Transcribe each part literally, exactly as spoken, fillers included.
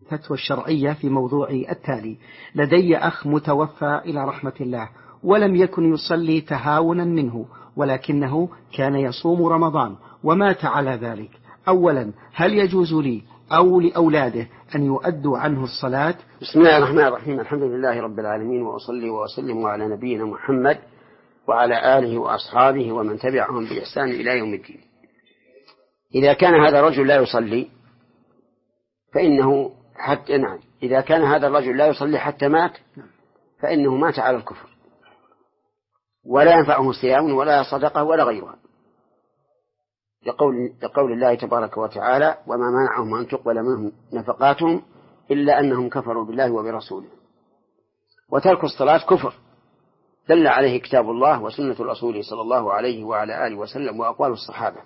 الفتوى الشرعية في موضوع التالي: لدي أخ متوفى إلى رحمة الله ولم يكن يصلي تهاونا منه، ولكنه كان يصوم رمضان ومات على ذلك. أولا، هل يجوز لي أو لأولاده أن يؤدوا عنه الصلاة؟ بسم الله الرحمن الرحيم. الحمد لله رب العالمين، وأصلي وأسلم على نبينا محمد وعلى آله وأصحابه ومن تبعهم بإحسان إلى يوم الدين. إذا كان هذا الرجل لا يصلي فإنه حتى نعم إذا كان هذا الرجل لا يصلي حتى مات فإنه مات على الكفر، ولا ينفعه صيام ولا صدقة ولا غيرها، لقول, لقول الله تبارك وتعالى: وما منعهم أن تقبل منهم نفقاتهم إلا أنهم كفروا بالله وبرسوله. وترك الصلاة كفر دل عليه كتاب الله وسنة الرسول صلى الله عليه وعلى آله وسلم وأقوال الصحابة.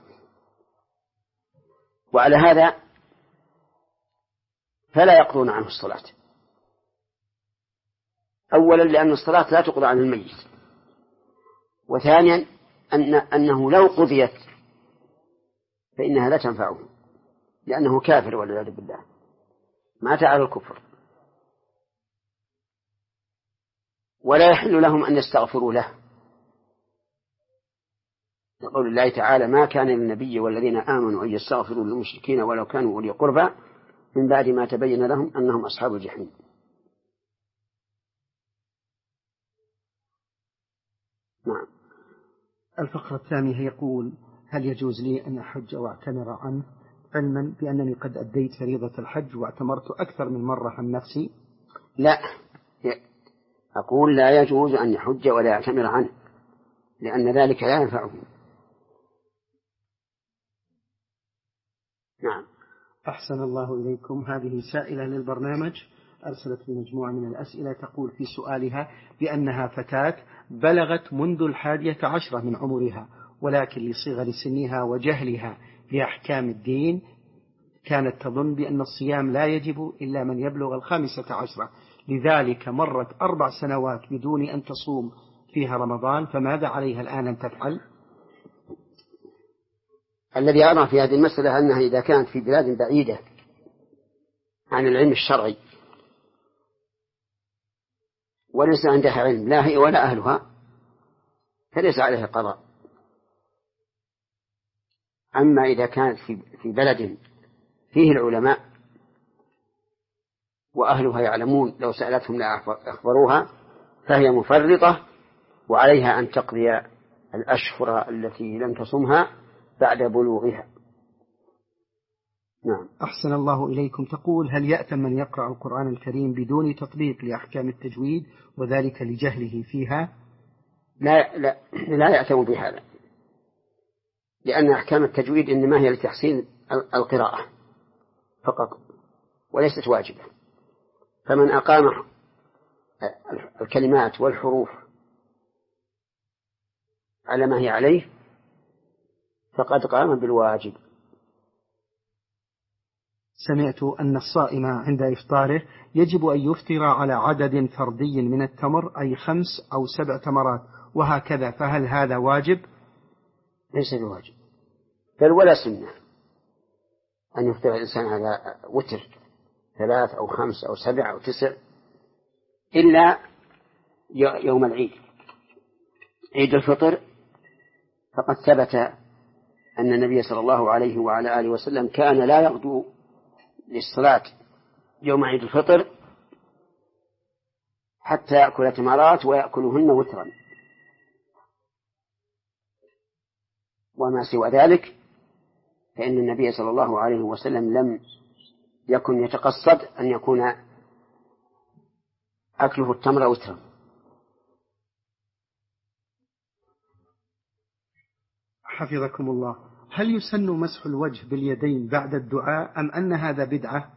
وعلى هذا فلا يقضون عنه الصلاة، أولا لأن الصلاة لا تقضى عن الميت، وثانيا أن أنه لو قضيت فإنها لا تنفعه لأنه كافر والعياذ بالله، مات على الكفر، ولا يحل لهم أن يستغفروا له، لقول الله تعالى: ما كان للنبي والذين آمنوا أن يستغفروا للمشركين ولو كانوا أولي قربى من بعد ما تبين لهم أنهم أصحاب الجحيم. نعم. الفقرة الثانية يقول: هل يجوز لي أن أحج واعتمر عنه، علما بأنني قد أديت فريضة الحج واعتمرت أكثر من مرة عن نفسي؟ لا، أقول لا يجوز أن يحج ولا يعتمر عنه، لأن ذلك لا ينفعه. نعم. أحسن الله إليكم. هذه سائلة للبرنامج أرسلت بمجموعة من الأسئلة، تقول في سؤالها بأنها فتاة بلغت منذ الحادية عشرة من عمرها، ولكن لصغر سنها وجهلها بأحكام الدين كانت تظن بأن الصيام لا يجب إلا من يبلغ الخامسة عشرة، لذلك مرت أربع سنوات بدون أن تصوم فيها رمضان، فماذا عليها الآن أن تفعل؟ الذي أرى في هذه المسألة أنها إذا كانت في بلاد بعيدة عن العلم الشرعي وليس عندها علم لا هي ولا أهلها فليس عليها قضاء. أما إذا كانت في بلد فيه العلماء وأهلها يعلمون لو سألتهم لا أخبروها فهي مفرطة، وعليها أن تقضي الأشهر التي لم تصمها بعد بلوغها. نعم. أحسن الله إليكم. تقول: هل يأثم من يقرأ القرآن الكريم بدون تطبيق لأحكام التجويد وذلك لجهله فيها؟ لا لا لا يأثم بهذا، لأن أحكام التجويد إنما هي لتحسين القراءة فقط وليست واجبة، فمن أقام الكلمات والحروف على ما هي عليه فقد قام بالواجب. سمعت أن الصائم عند إفطاره يجب أن يفطر على عدد فردي من التمر، أي خمس أو سبع تمرات وهكذا، فهل هذا واجب؟ ليس بواجب، بل ولا سنة أن يفطر الإنسان على وتر ثلاث أو خمس أو سبع أو تسع، إلا يوم العيد، عيد الفطر، فقد ثبت أن النبي صلى الله عليه وعلى آله وسلم كان لا يغدو للصلاة يوم عيد الفطر حتى يأكل تمرات ويأكلهن وترا، وما سوى ذلك فإن النبي صلى الله عليه وسلم لم يكن يتقصد أن يكون أكله التمر وترا. حفظكم الله. هل يسن مسح الوجه باليدين بعد الدعاء أم أن هذا بدعة؟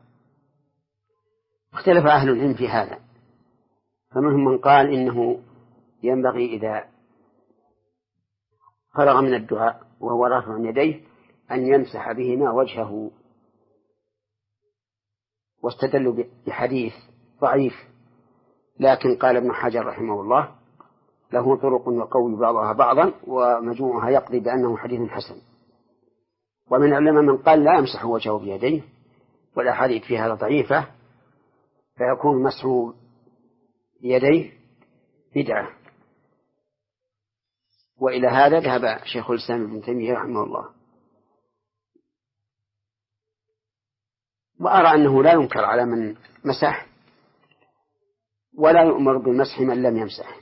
اختلف أهل العلم في هذا، فمنهم من قال إنه ينبغي إذا فرغ من الدعاء وهو رافع يديه أن يمسح بهما وجهه، واستدلوا بحديث ضعيف، لكن قال ابن حجر رحمه الله له طرق يقوي بعضها بعضا ومجموعها يقضي بأنه حديث حسن. ومن العلماء من قال لا يمسح وجهه بيديه، والأحاديث في هذا ضعيفة فيكون مسح يديه بدعة. وإلى هذا ذهب شيخ الإسلام ابن تيمية رحمه الله. وأرى أنه لا ينكر على من مسح ولا يؤمر بالمسح من لم يمسح.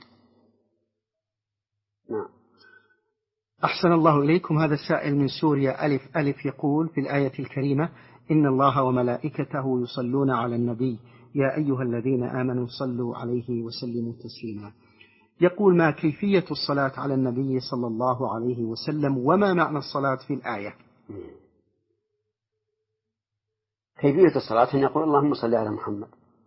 نعم. أحسن الله إليكم. هذا السائل من سوريا ألف ألف يقول في الآية الكريمة: إن الله وملائكته يصلون على النبي يا أيها الذين آمنوا صلوا عليه وسلموا تسليما. يقول: ما كيفية الصلاة على النبي صلى الله عليه وسلم، وما معنى الصلاة في الآية؟ كيفية الصلاة أن يقول اللهم صل على محمد،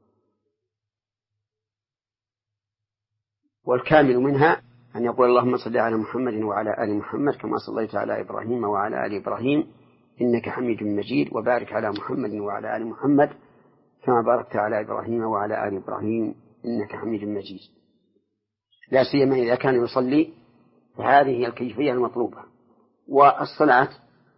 والكامل منها أن يقول اللهم صل على محمد وعلى آل محمد كما صليت على إبراهيم وعلى آل إبراهيم إنك حميد مجيد، وبارك على محمد وعلى آل محمد كما باركت على إبراهيم وعلى آل إبراهيم إنك حميد مجيد، لا سيما إذا كان يصلي، فهذه هي الكيفية المطلوبة. والصلاة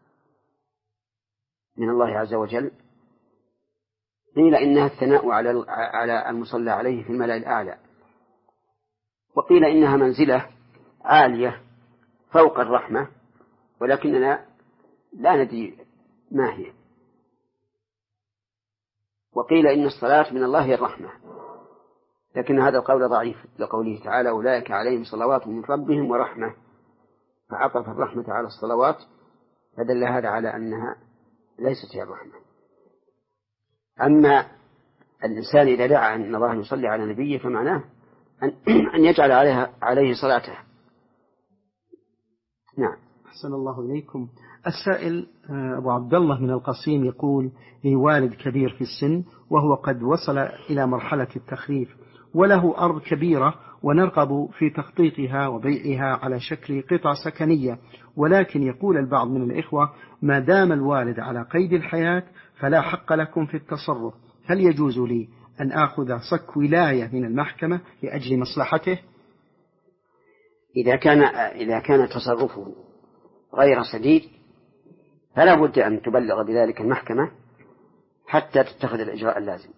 من الله عز وجل قيل إنها الثناء على على المصلى عليه في الملأ الأعلى، وقيل إنها منزلة عالية فوق الرحمة، ولكننا لا ندري ما هي. وقيل إن الصلاة من الله هي الرحمة، لكن هذا القول ضعيف لقوله تعالى أولئك عليهم صلوات من ربهم ورحمة، فعطف الرحمة على الصلوات، فدل هذا على أنها ليست هي الرحمة. أما الإنسان إذا دعا أن الله يصلي على نبيه فمعناه أن يجعل عليها عليه صلاته. نعم. أحسن الله إليكم. السائل أبو عبد الله من القصيم يقول: لي والد كبير في السن وهو قد وصل إلى مرحلة التخريف، وله أرض كبيرة ونرغب في تخطيطها وبيعها على شكل قطع سكنية، ولكن يقول البعض من الإخوة: ما دام الوالد على قيد الحياة فلا حق لكم في التصرف، هل يجوز لي أن آخذ صك ولاية من المحكمة لأجل مصلحته؟ إذا كان إذا كان تصرفه غير سديد فلا بد أن تبلغ بذلك المحكمة حتى تتخذ الإجراء اللازم.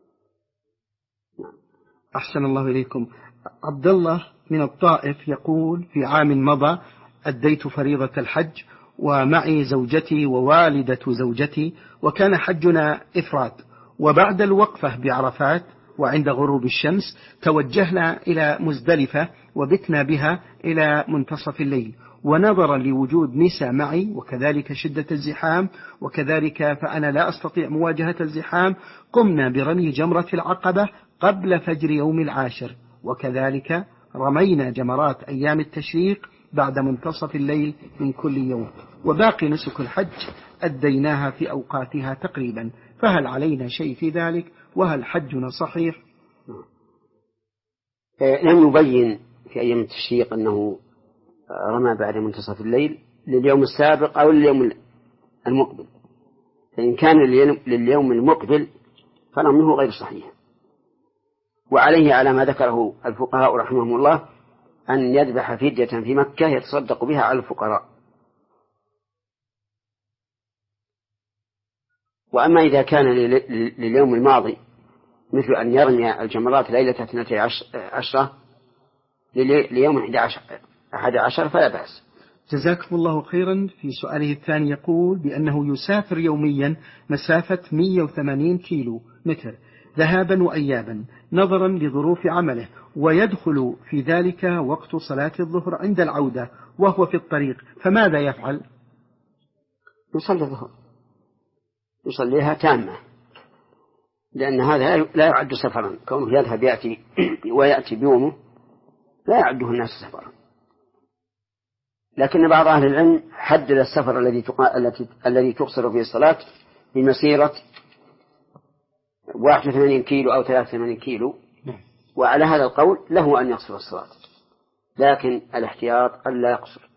أحسن الله إليكم. عبد الله من الطائف يقول: في عام مضى أديت فريضة الحج ومعي زوجتي ووالدة زوجتي، وكان حجنا إفراد، وبعد الوقفة بعرفات وعند غروب الشمس توجهنا إلى مزدلفة وبتنا بها إلى منتصف الليل، ونظرا لوجود نساء معي وكذلك شدة الزحام وكذلك فأنا لا أستطيع مواجهة الزحام، قمنا برمي جمرة العقبة قبل فجر يوم العاشر، وكذلك رمينا جمرات أيام التشريق بعد منتصف الليل من كل يوم، وباقي نسك الحج أديناها في أوقاتها تقريبا، فهل علينا شيء في ذلك؟ وهل حجنا صحيح؟ لم يبين في أيام التشريق أنه رمى بعد منتصف الليل لليوم السابق أو لليوم المقبل، فإن كان لليوم المقبل فرميه غير صحيح، وعليه على ما ذكره الفقهاء رحمهم الله أن يذبح فدية في مكة يتصدق بها على الفقراء. وأما إذا كان لليوم الماضي مثل أن يرمي الجمرات ليلة اثنتي عشرة ليوم أحد عشر فلا بأس. جزاكم الله خيرا. في سؤاله الثاني يقول بأنه يسافر يوميا مسافة مئة وثمانين كيلو متر ذهابا وأيابا نظرا لظروف عمله، ويدخل في ذلك وقت صلاة الظهر عند العودة وهو في الطريق، فماذا يفعل؟ يصلي الظهر، يصليها تامة، لأن هذا لا يعد سفرا، كونه يذهب يأتي ويأتي بيومه لا يعده الناس سفرا. لكن بعض أهل العلم حدد السفر الذي التي الذي تقصر فيه الصلاة بمسيرة واحد وثمانين كيلو أو ثلاثة وثمانين كيلو، وعلى هذا القول له أن يقصر الصلاة، لكن الاحتياط ألا يقصر.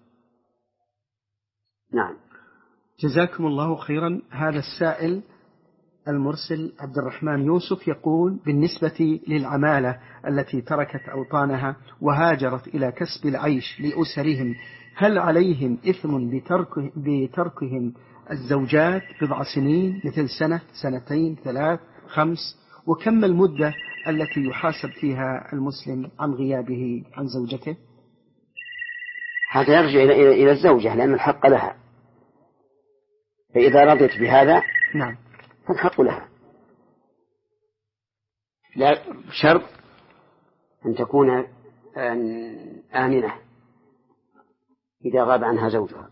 نعم. جزاكم الله خيرا. هذا السائل المرسل عبد الرحمن يوسف يقول: بالنسبة للعمالة التي تركت أوطانها وهاجرت إلى كسب العيش لأسرهم، هل عليهم إثم بتركه بتركهم الزوجات بضع سنين مثل سنة سنتين ثلاث خمس، وكم المدة التي يحاسب فيها المسلم عن غيابه عن زوجته؟ هذا يرجع إلى إلى الزوجة لأن الحق لها، فإذا رضت بهذا نعم فالحق لها، لا شرط أن تكون آمنة إذا غاب عنها زوجها،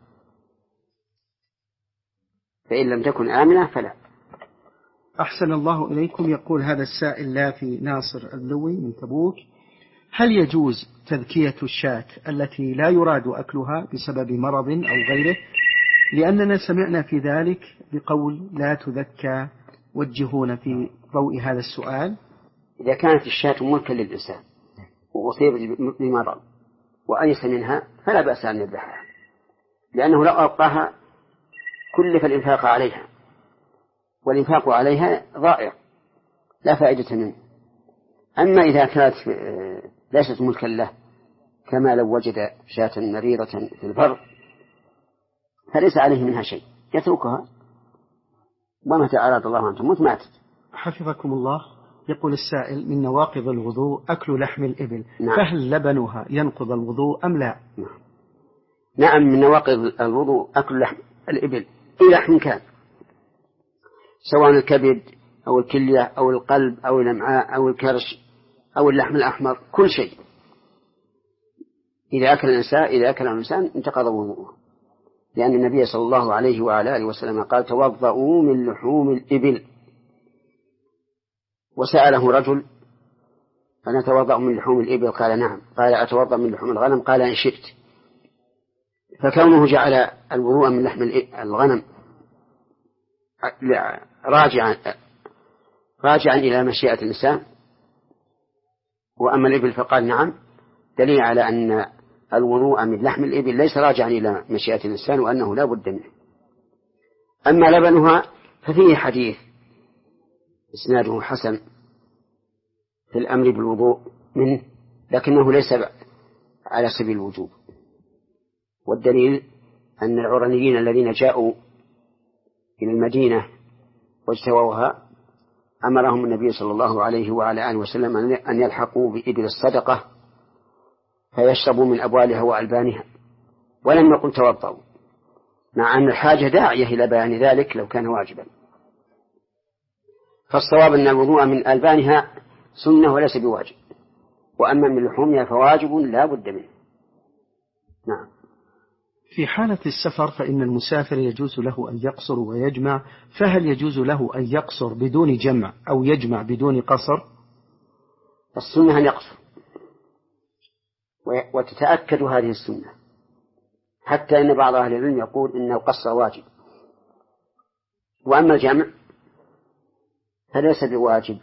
فإن لم تكن آمنة فلا. أحسن الله إليكم. يقول هذا السائل لا في ناصر البلوي من تبوك: هل يجوز تذكية الشاة التي لا يراد أكلها بسبب مرض أو غيره؟ لأننا سمعنا في ذلك بقول لا تذكى. وجهونا في ضوء هذا السؤال. إذا كانت الشاة ملكا للإنسان وأصيبت بمرض وأيس منها فلا بأس أن يذبحها، لأنه لو أبقاها كلف الإنفاق عليها، والإنفاق عليها ضائع لا فائدة منه. أما إذا كانت ليست ملكا له كما لو وجد شاة مريضة في البر فليس عليه منها شيء، يتركها ومتى أراد الله أن تموت ماتت. حفظكم الله. يقول السائل: من نواقض الوضوء أكل لحم الإبل. نعم. فهل لبنها ينقض الوضوء أم لا؟ نعم, نعم من نواقض الوضوء أكل لحم الإبل، أي لحم كان، سواء الكبد أو الكلية أو القلب أو الأمعاء أو الكرش أو اللحم الأحمر، كل شيء إذا أكل الإنسان إذا أكل الإنسان انتقض وضوءه، لأن النبي صلى الله عليه وعلى آله وسلم قال: توضؤوا من لحوم الإبل. وسأله رجل: أنا أتوضأ من لحوم الإبل؟ قال: نعم. قال: أتوضأ من لحوم الغنم؟ قال: إن شئت. فكونه جعل الوضوء من لحم الغنم راجعا راجعا إلى مشيئة الإنسان، وأما الإبل فقال نعم، دليل على أن الوضوء من لحم الإبل ليس راجعا إلى مشيئة الإنسان وأنه لا بد منه. أما لبنها ففيه حديث إسناده حسن في الأمر بالوضوء منه، لكنه ليس على سبيل الوجوب، والدليل أن العرنيين الذين جاءوا إلى المدينة واجتووها أمرهم النبي صلى الله عليه وعلى آله وسلم أن يلحقوا بإبل الصدقة فيشربوا من أبوالها وألبانها، ولم يقل توضؤوا، مع أن الحاجة داعية إلى بيان ذلك لو كان واجبا. فالصواب أن الوضوء من ألبانها سنة وليس بواجب، وأما من لحومها فواجب لا بد منه. نعم. في حالة السفر فإن المسافر يجوز له أن يقصر ويجمع، فهل يجوز له أن يقصر بدون جمع أو يجمع بدون قصر؟ السنة أن يقصر، وتتأكد هذه السنة، حتى إن بعض أهل العلم يقول إن القصر واجب. وأما الجمع فليس بواجب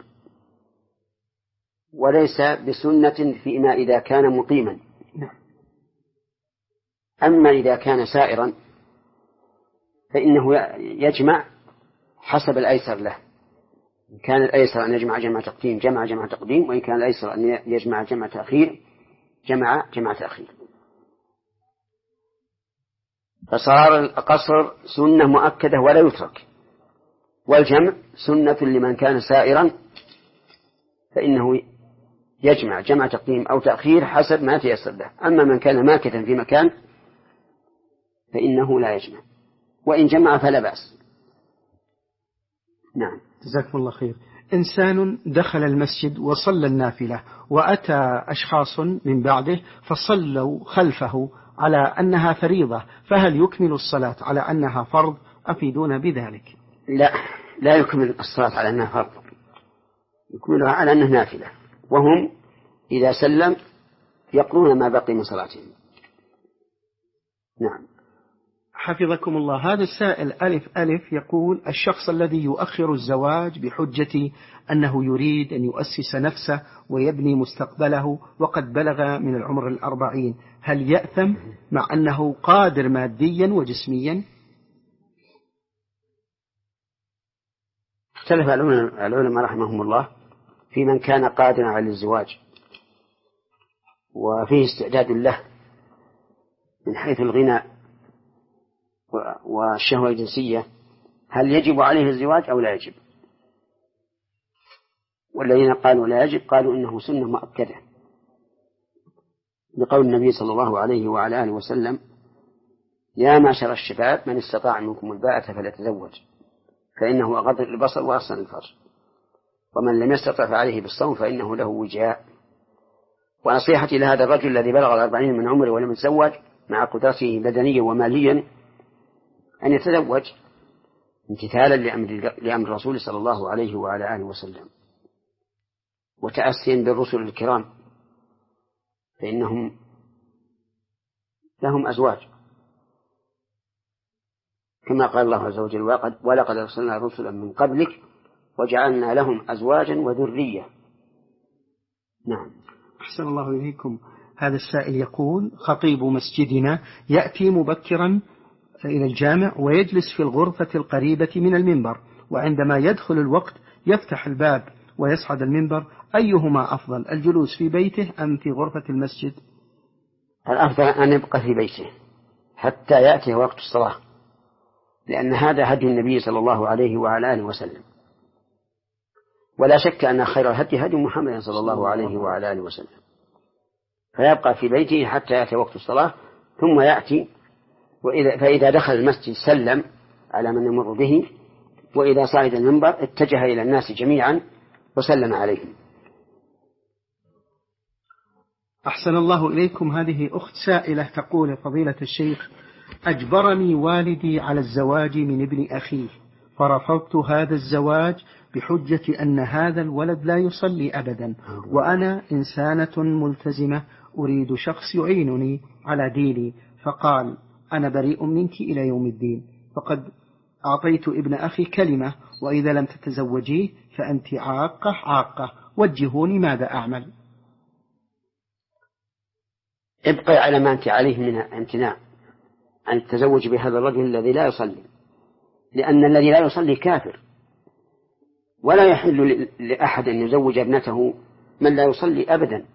وليس بسنة فيما إذا كان مقيما. أما إذا كان سائرا فإنه يجمع حسب الأيسر له، إن كان الأيسر أن يجمع جمع تقديم جمع جمع تقديم، وإن كان الأيسر أن يجمع جمع تأخير جمع جمع تأخير. فصار القصر سنة مؤكدة ولا يترك، والجمع سنة لمن كان سائرا فإنه يجمع جمع تقديم أو تأخير حسب ما تيسر له. أما من كان ماكثا في مكان فإنه لا يجمع، وإن جمع فلا بأس. نعم. جزاكم الله خير. إنسان دخل المسجد وصلى النافلة وأتى أشخاص من بعده فصلوا خلفه على أنها فريضة، فهل يكمل الصلاة على أنها فرض؟ أفيدونا بذلك. لا، لا يكمل الصلاة على أنها فرض، يكملها على أنها نافلة، وهم إذا سلم يقرون ما بقي من صلاتهم. نعم. حفظكم الله. هذا السائل ألف ألف يقول: الشخص الذي يؤخر الزواج بحجة أنه يريد أن يؤسس نفسه ويبني مستقبله وقد بلغ من العمر الأربعين، هل يأثم مع أنه قادر ماديا وجسميا؟ اختلف العلماء رحمهم الله في من كان قادرا على الزواج وفيه استعداد له من حيث الغنى والشهوة الجنسية، هل يجب عليه الزواج أو لا يجب؟ والذين قالوا لا يجب قالوا إنه سنة مؤكدة لقول النبي صلى الله عليه وعلى آله وسلم: يا معشر الشباب من استطاع منكم الباءة فليتزوج فإنه أغض للبصر وأحسن للفرج، ومن لم يستطع فعليه بالصوم فإنه له وجاء. ونصيحتي لهذا الرجل الذي بلغ الأربعين من عمره ولم يتزوج مع قدرته بدنيا وماليا أن يتزوج امتثالا لأمر, لأمر الرسول صلى الله عليه وعلى آله وسلم، وتأسيا بالرسل الكرام، فإنهم لهم أزواج كما قال الله عز وجل: ولقد أرسلنا رسلا من قبلك وجعلنا لهم أزواجا وذرية. نعم. أحسن الله إليكم. هذا السائل يقول: خطيب مسجدنا يأتي مبكرا إلى الجامع ويجلس في الغرفة القريبة من المنبر، وعندما يدخل الوقت يفتح الباب ويصعد المنبر، أيهما أفضل، الجلوس في بيته أم في غرفة المسجد؟ الأفضل أن يبقى في بيته حتى يأتي وقت الصلاة، لأن هذا هدي النبي صلى الله عليه وعلى آله وسلم، ولا شك أن خير الهدي هدي محمد صلى الله عليه وعلى آله وسلم، فيبقى في بيته حتى يأتي وقت الصلاة ثم يأتي، وإذا فإذا دخل المسجد سلم على من يمر به، وإذا صعد المنبر اتجه إلى الناس جميعا وسلم عليهم. أحسن الله إليكم. هذه أخت سائلة تقول: فضيلة الشيخ، أجبرني والدي على الزواج من ابن أخيه، فرفضت هذا الزواج بحجة أن هذا الولد لا يصلي أبدا، وأنا إنسانة ملتزمة أريد شخص يعينني على ديني، فقال: أنا بريء منك إلى يوم الدين، فقد أعطيت ابن أخي كلمة، وإذا لم تتزوجيه فأنت عاقة عاقة، وجهوني ماذا أعمل؟ ابقي على ما أنت عليه من امتناع عن التزوج بهذا الرجل الذي لا يصلي، لأن الذي لا يصلي كافر، ولا يحل لأحد أن يزوج ابنته من لا يصلي أبدا،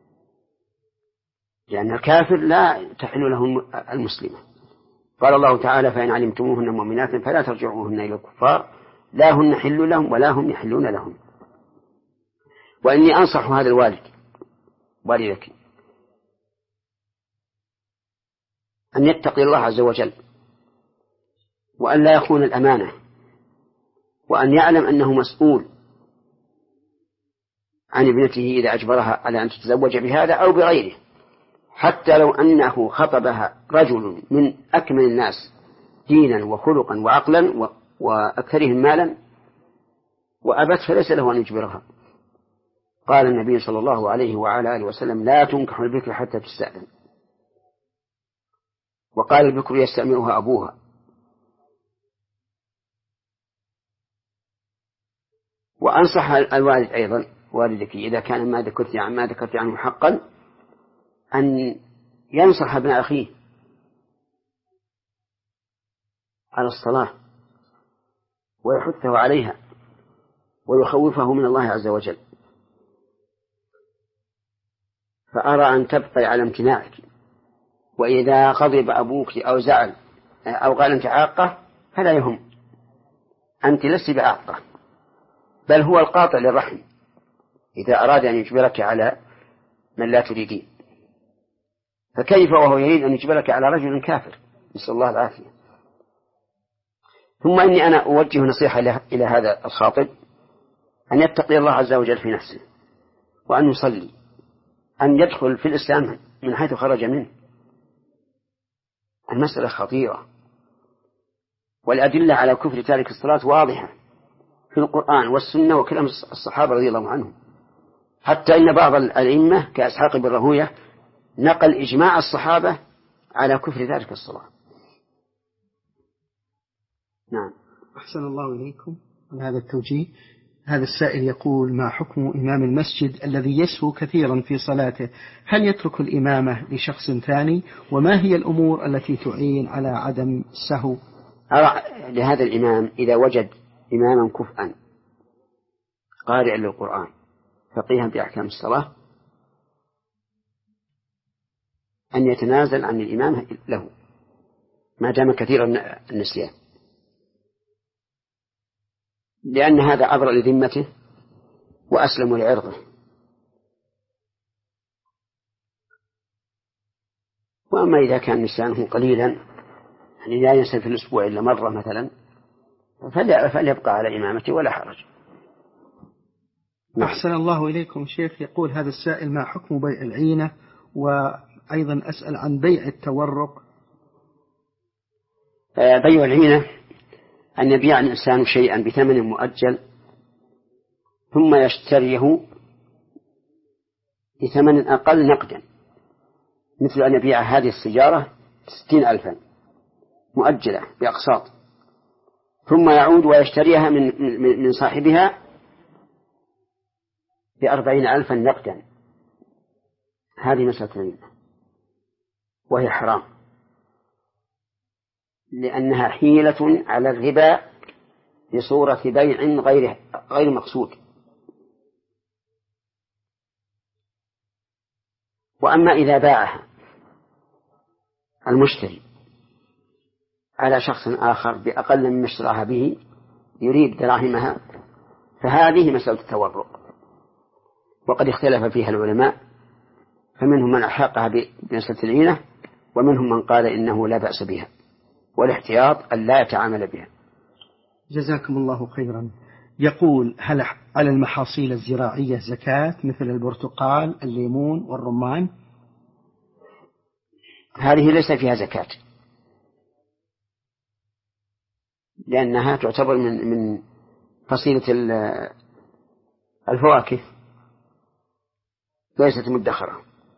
لأن الكافر لا تحل له المسلمة. قال الله تعالى: فإن علمتموهن مؤمنات فلا ترجعوهن إلى الكفار لا هن حل لهم ولا هم يحلون لهم. وإني أنصح هذا الوالد والدك أن يتقي الله عز وجل، وأن لا يخون الأمانة، وأن يعلم أنه مسؤول عن ابنته إذا أجبرها على أن تتزوج بهذا أو بغيره، حتى لو أنه خطبها رجل من أكمل الناس دينا وخلقا وعقلا وأكثرهم مالا وأبت، فليس له أن يجبرها. قال النبي صلى الله عليه وعلى آله وسلم: لا تنكح البكر حتى تستأذن. وقال: البكر يستأمرها أبوها. وأنصح الوالد أيضا والدك إذا كان ما ذكرت عن ما ذكرت عنه حقا أن ينصح ابن أخيه على الصلاة ويحثه عليها ويخوفه من الله عز وجل. فأرى أن تبقي على امتناعك، وإذا غضب أبوك أو زعل أو قال أنت عاقة فلا يهم، أنت لست بعاقة، بل هو القاطع للرحم إذا أراد أن يجبرك على من لا تريدين، فكيف وهو يريد أن يجبرك على رجل كافر؟ نسأل الله العافية. ثم إني أنا أوجه نصيحة إلى هذا الخاطب أن يتقي الله عز وجل في نفسه، وأن يصلي، أن يدخل في الإسلام من حيث خرج منه. المسألة خطيرة، والأدلة على كفر تارك الصلاة واضحة في القرآن والسنة وكلام الصحابة رضي الله عنهم، حتى إن بعض الأئمة كأسحاق بن راهويه نقل إجماع الصحابة على كفر تارك الصلاة. نعم. أحسن الله إليكم على هذا التوجيه. هذا السائل يقول: ما حكم إمام المسجد الذي يسهو كثيرا في صلاته؟ هل يترك الإمامة لشخص ثاني؟ وما هي الأمور التي تعين على عدم السهو؟ أرى لهذا الإمام إذا وجد إماما كفءا قارئا للقرآن فقيها بأحكام الصلاة أن يتنازل عن الإمامة له ما دام كثير النسيان، لأن هذا أبرأ لذمته وأسلم لعرضه. وأما إذا كان نسيانه قليلا يعني لا ينسى في الأسبوع إلا مرة مثلا فليبقى على إمامته ولا حرج. أحسن الله إليكم شيخ. يقول هذا السائل: ما حكم بيع العينة؟ وأيضا أسأل عن بيع التورق. بيع العينة أن يبيع الإنسان شيئا بثمن مؤجل ثم يشتريه بثمن أقل نقدا، مثل أن يبيع هذه السيارة ستين ألفا مؤجلة بأقساط، ثم يعود ويشتريها من من صاحبها بأربعين ألفا نقدا. هذه مسألة العينة وهي حرام، لأنها حيلة على الربا بصورة بيع غير غير مقصود. وأما إذا باعها المشتري على شخص آخر بأقل مما اشتراها به يريد دراهمها فهذه مسألة التورق، وقد اختلف فيها العلماء، فمنهم من ألحقها بمسألة العينة ومنهم من قال إنه لا بأس بها، والاحتياط أن لا يتعامل بها. جزاكم الله خيرا. يقول: هل على المحاصيل الزراعية زكاة مثل البرتقال الليمون والرمان؟ هذه ليس فيها زكاة، لأنها تعتبر من من فصيلة الفواكه ليست مدخرة،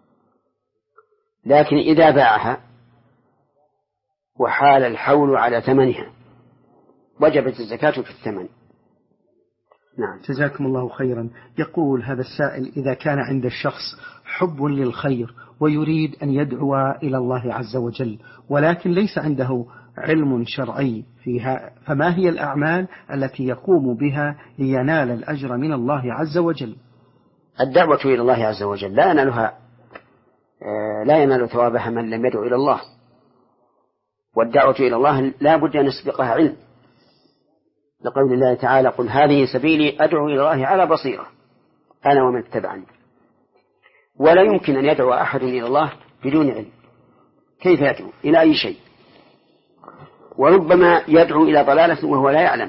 لكن إذا باعها وحال الحول على ثمنها وجبت الزكاة في الثمن. نعم. جزاكم الله خيرا. يقول هذا السائل: إذا كان عند الشخص حب للخير ويريد أن يدعو إلى الله عز وجل ولكن ليس عنده علم شرعي فيها، فما هي الأعمال التي يقوم بها لينال الأجر من الله عز وجل؟ الدعوة إلى الله عز وجل لا ينالها لا ينال ثوابها من لم يدعو إلى الله، والدعوة إلى الله لا بد أن يسبقها علم، لقول الله تعالى: قل هذه سبيلي أدعو إلى الله على بصيرة أنا ومن اتبعني. ولا يمكن أن يدعو أحد إلى الله بدون علم، كيف يدعو إلى أي شيء؟ وربما يدعو إلى ضلالة وهو لا يعلم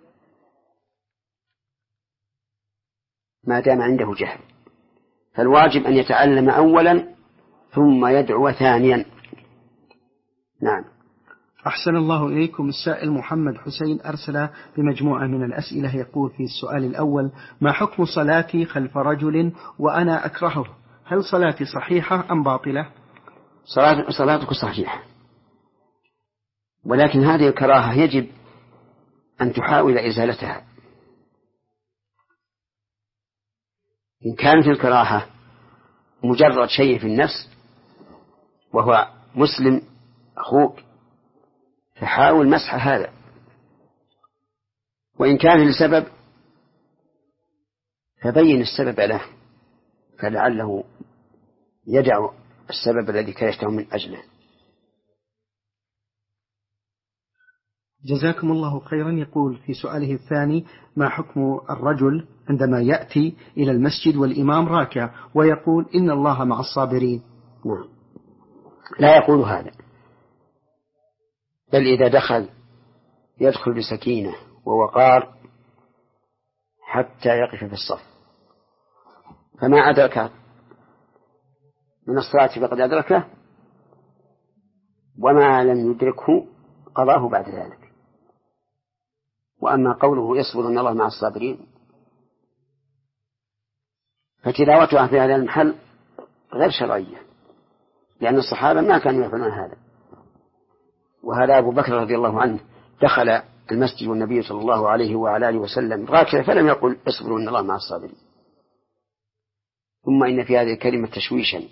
ما دام عنده جهل، فالواجب أن يتعلم أولا ثم يدعو ثانيا. نعم. أحسن الله إليكم. السائل محمد حسين أرسل بمجموعة من الأسئلة. يقول في السؤال الأول: ما حكم صلاتي خلف رجل وأنا أكرهه؟ هل صلاتي صحيحة أم باطلة؟ صلاتك صحيحة، ولكن هذه الكراهة يجب أن تحاول إزالتها. إن كانت الكراهة مجرد شيء في النفس وهو مسلم أخوك فحاول مسح هذا، وإن كان لسبب فبين السبب له، فلعله يدع السبب الذي كرهته من أجله. جزاكم الله خيرا. يقول في سؤاله الثاني: ما حكم الرجل عندما يأتي إلى المسجد والإمام راكع ويقول إن الله مع الصابرين؟ نعم، لا يقول هذا، بل إذا دخل يدخل بسكينة ووقار حتى يقف في الصف، فما أدرك من الصلاة فقد أدركه، وما لم يدركه قضاه بعد ذلك. وأما قوله يصبر أن الله مع الصابرين فتلاوتها في هذا المحل غير شرعية، لأن الصحابة ما كانوا يفعلون هذا. وهذا أبو بكر رضي الله عنه دخل المسجد والنبي صلى الله عليه وعلى آله وسلم راكعا فلم يقل اصبروا أن الله مع الصابرين. ثم إن في هذه الكلمة تشويشا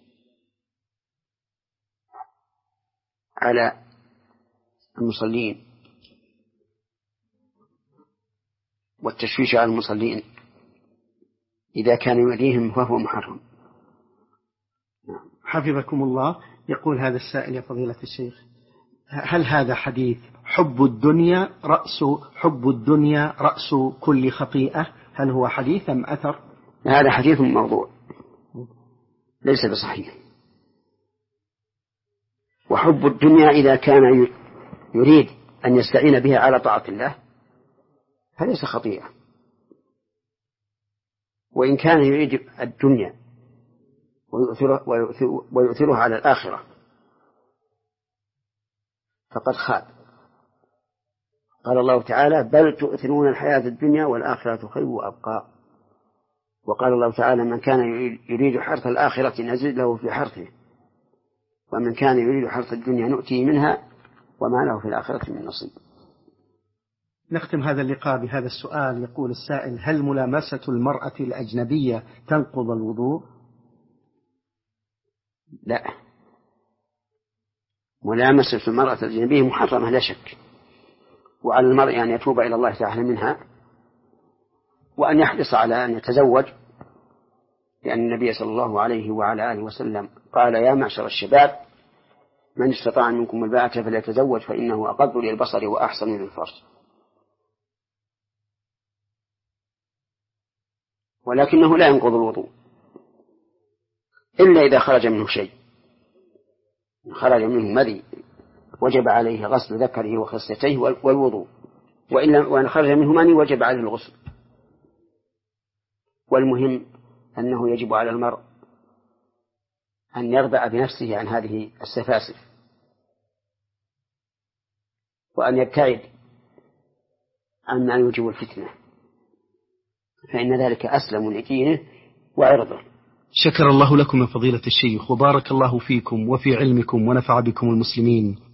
على المصلين، والتشويش على المصلين إذا كان يؤذيهم فهو محرم. حفظكم الله. يقول هذا السائل: يا فضيلة الشيخ، هل هذا حديث حب الدنيا رأس حب الدنيا رأس كل خطيئة؟ هل هو حديث أم أثر؟ هذا حديث موضوع ليس بصحيح. وحب الدنيا إذا كان يريد أن يستعين بها على طاعة الله فليس خطيئة، وإن كان يريد الدنيا ويؤثره ويؤثرها على الآخرة فقد خاب. قال الله تعالى: بل تؤثرون الحياة الدنيا والآخرة خير وأبقى. وقال الله تعالى: من كان يريد حرث الآخرة نزد له في حرثه ومن كان يريد حرث الدنيا نؤتيه منها وما له في الآخرة من نصيب. نختم هذا اللقاء بهذا السؤال. يقول السائل: هل ملامسة المرأة الأجنبية تنقض الوضوء؟ لا، ملامسة المرأة الأجنبية محرمة لا شك، وعلى المرء أن يتوب إلى الله تعالى منها وأن يحرص على أن يتزوج، لأن النبي صلى الله عليه وعلى آله وسلم قال: يا معشر الشباب من استطاع منكم الباءة فليتزوج فإنه أغض للبصر وأحسن للفرج. ولكنه لا ينقض الوضوء إلا إذا خرج منه شيء، خرج منه مذي وجب عليه غسل ذكره وخصيتيه والوضوء، وإلا وأن خرج منه مني وجب عليه الغسل. والمهم أنه يجب على المرء أن يربع بنفسه عن هذه السفاسف وأن يبتعد عن ما يوجب الفتنة، فإن ذلك أسلم لدينه وعرضه. شكر الله لكم يا فضيلة الشيخ، وبارك الله فيكم وفي علمكم ونفع بكم المسلمين.